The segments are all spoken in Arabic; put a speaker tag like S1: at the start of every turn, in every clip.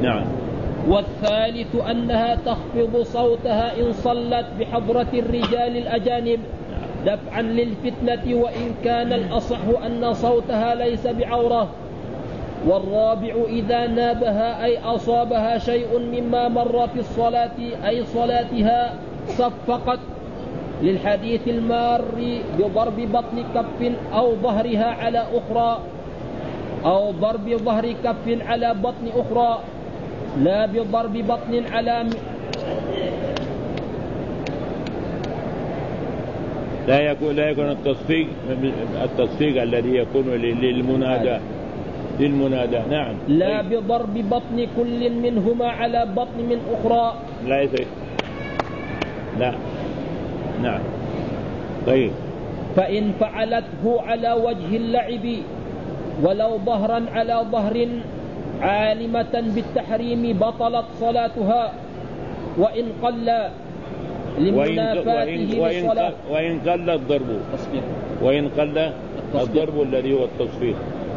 S1: نعم.
S2: والثالث أنها تخفض صوتها إن صلت بحضرة الرجال الأجانب دفعا للفتنة، وإن كان الأصح أن صوتها ليس بعورة. والرابع إذا نابها أي أصابها شيء مما مر في الصلاة أي صلاتها صفقت، للحديث المار بضرب بطن كف أو ظهرها على أخرى، أو ضرب ظهر كف على بطن أخرى، لا بضرب بطن على
S1: لا يكون التصفيق الذي يكون للمنادى. نعم.
S2: لا بضرب بطن كل منهما على بطن من أخرى.
S1: لا يصير. لا. نعم. طيب.
S2: فإن فعلته على وجه اللعب ولو ظهرا على ظهر عالمة بالتحريم بطلت صلاتها، وإن قل لمنافاته للصلاة.
S1: وإن قل الضرب الذي هو التصفيق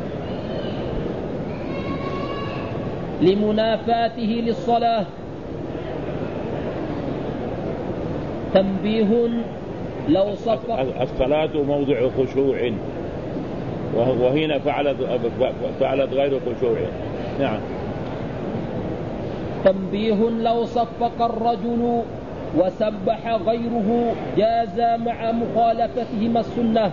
S2: لمنافاته للصلاة. تنبيه لو صفق
S1: الصلاة موضع خشوع، وهنا فعلت غير خشوع. نعم.
S2: تنبيه لو صفق الرجل وسبح غيره جاز مع مخالفتهما السنة.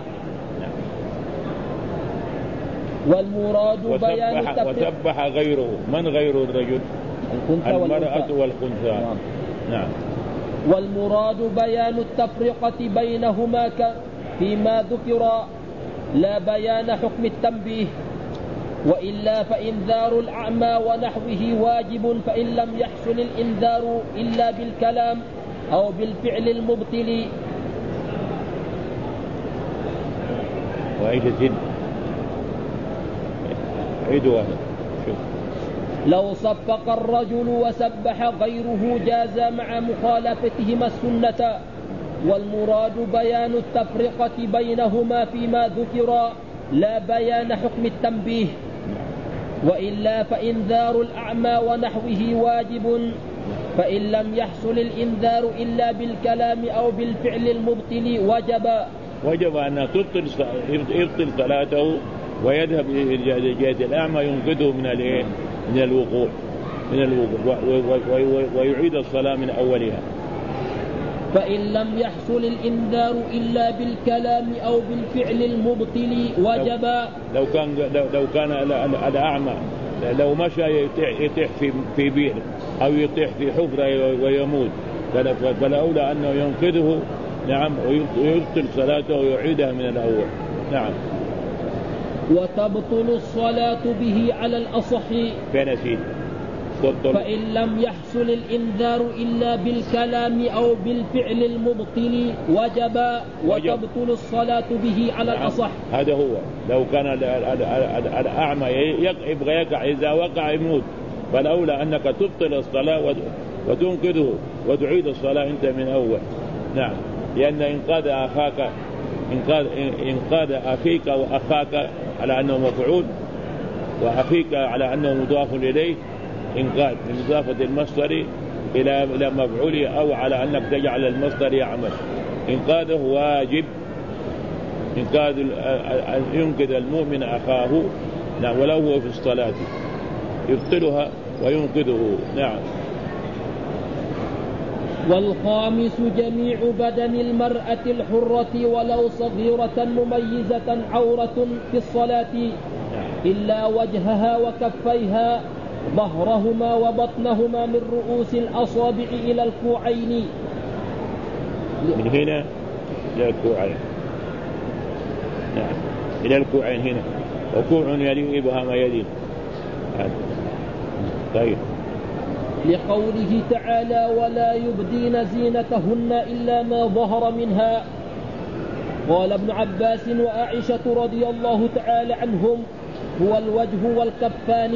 S2: والمراد بيان
S1: وسبح غيره. من غير الرجل؟ المرأة والخنثى. نعم.
S2: والمراد بيان التفرقة بينهما فيما ذكر، لا بيان حكم التنبيه. وإلا فإنذار الأعمى ونحوه واجب، فإن لم يحصل الإنذار إلا بالكلام أو بالفعل المبطل.
S1: وإيش الزن؟ عيدوا.
S2: لو صفق الرجل وسبح غيره جاز مع مخالفتهما السنة. والمراد بيان التفرقة بينهما فيما ذكر، لا بيان حكم التنبيه. وإلا فإنذار الأعمى ونحوه واجب، فإن لم يحصل الإنذار إلا بالكلام أو بالفعل المبطل
S1: وجب أن يبطل صلاته ويذهب إلى جهة الأعمى ينقذه من الوقوع ويعيد الصلاة من أولها.
S2: فإن لم يحصل الإنذار إلا بالكلام أو بالفعل المبطل وجب.
S1: لو كان الأعمى لو مشى يطيح في بئر أو يطيح في حفرة ويموت، فالأولى أنه ينقذه. نعم. ويبطل صلاته ويعيدها من الأول. نعم.
S2: وتبطل الصلاة به على الأصح فإن لم يحصل الإنذار إلا بالكلام أو بالفعل المبطل وجب. وتبطل الصلاة به على الأصح.
S1: هذا هو. لو كان الأعمى يبغى يقع، إذا وقع يموت، فالأولى أنك تبطل الصلاة وتنقذه وتعيد الصلاة أنت من أول. نعم. لأن إنقاذ أخيك وأخاك على أنه مفعول، وأخيك على أنه مضاف إليه، إنقاذ من إضافة المصدر إلى مفعوله، أو على أنك تجعل المصدر يعمل. إنقاذه واجب. ينقذ المؤمن أخاه. نعم. ولو هو في الصلاة يبطلها وينقذه. نعم.
S2: والخامس جميع بدن المرأة الحرة ولو صغيرة مميزة عورة في الصلاة إلا وجهها وكفيها، ظهرهما وبطنهما من رؤوس الأصابع إلى الكوعين.
S1: من هنا إلى الكوعين. نعم. إلى الكوعين هنا، وكوع يلي إبهام يدين. طيب.
S2: لقوله تعالى ولا يبدين زينتهن إلا ما ظهر منها. قال ابن عباس وعائشة رضي الله تعالى عنهم هو الوجه والكفان.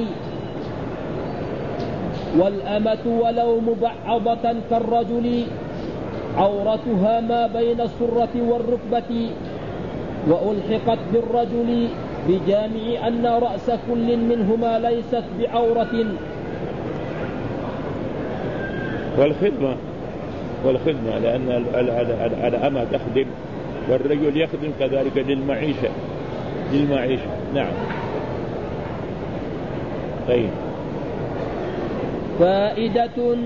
S2: والأمة ولو مبعضة كالرجل عورتها ما بين السرة والركبة. وألحقت بالرجل بجامع أن رأس كل منهما ليست بعورة.
S1: والخدمة لأن الأمة تخدم والرجل يخدم كذلك للمعيشة. نعم. طيب.
S2: فائدة: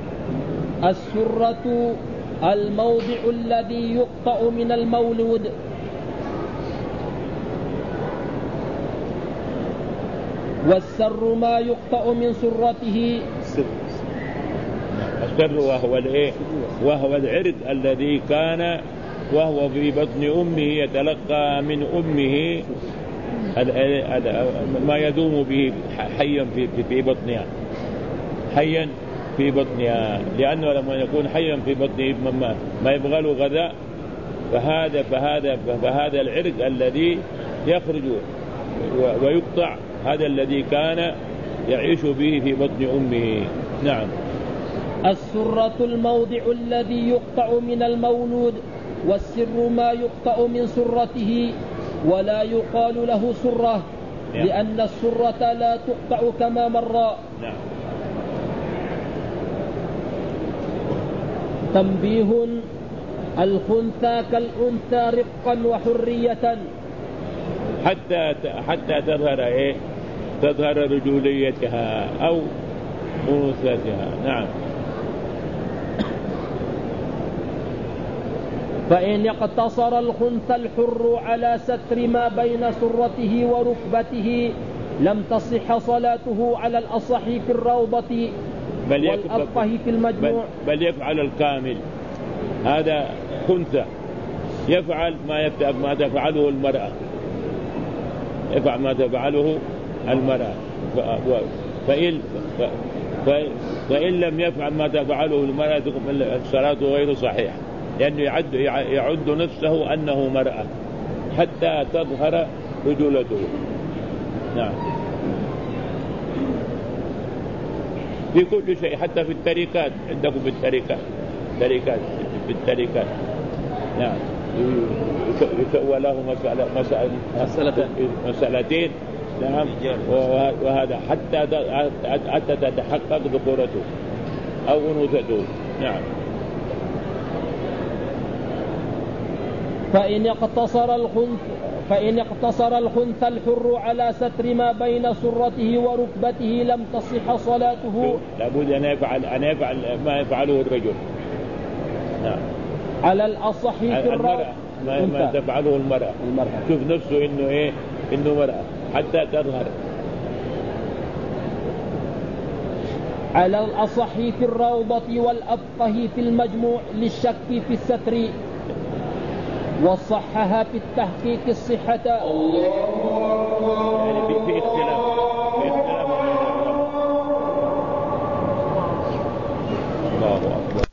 S2: السرة الموضع الذي يقطع من المولود، والسر ما يقطع من سرته.
S1: السر وهو العرق الذي كان وهو في بطن أمه يتلقى من أمه ما يدوم به حيا في بطنها لأنه لما يكون حيا في بطنه ما يبغى له غذاء، فهذا العرق الذي يخرج ويقطع هذا الذي كان يعيش به في بطن أمه. نعم.
S2: السرة الموضع الذي يقطع من المولود، والسر ما يقطع من سرته، ولا يقال له سرة لأن السرة لا تقطع كما مر.
S1: نعم.
S2: تنبيه: الخنثى كالأنثى رقا وحرية
S1: حتى تظهر رجوليتها أو أنوثتها. نعم.
S2: فإن اقتصر الخنثى الحر على ستر ما بين سرته وركبته لم تصح صلاته على الأصح في الروضة والأفقه في المجموع.
S1: بل يفعل الكامل. هذا خنثى يفعل ما تفعله المرأة، يفعل ما تفعله المرأة. فإن لم يفعل ما تفعله المرأة الصلاة غير صحيحة، لأنه يعد نفسه أنه مرأة حتى تظهر رجولته. نعم. في كل شيء، حتى في التركات عندكم، في التركات. نعم. يسوى له مسألتين. نعم. وهذا حتى تتحقق ذكورته أو أنوثته. نعم.
S2: فإن اقتصر الخنثى الحر على ستر ما بين سرته وركبته لم تصح صلاته.
S1: لابد أن يفعل ما يفعله الرجل. نعم.
S2: على الأصح في
S1: المرأة ما تفعله المرأة. شوف نفسه إنه مرأة حتى تظهر.
S2: على الأصح في الروضة والأفقه في المجموع للشك في الستر، وصحها في التحقيق الصحة.
S1: يعني في اختلاف الله أكبر.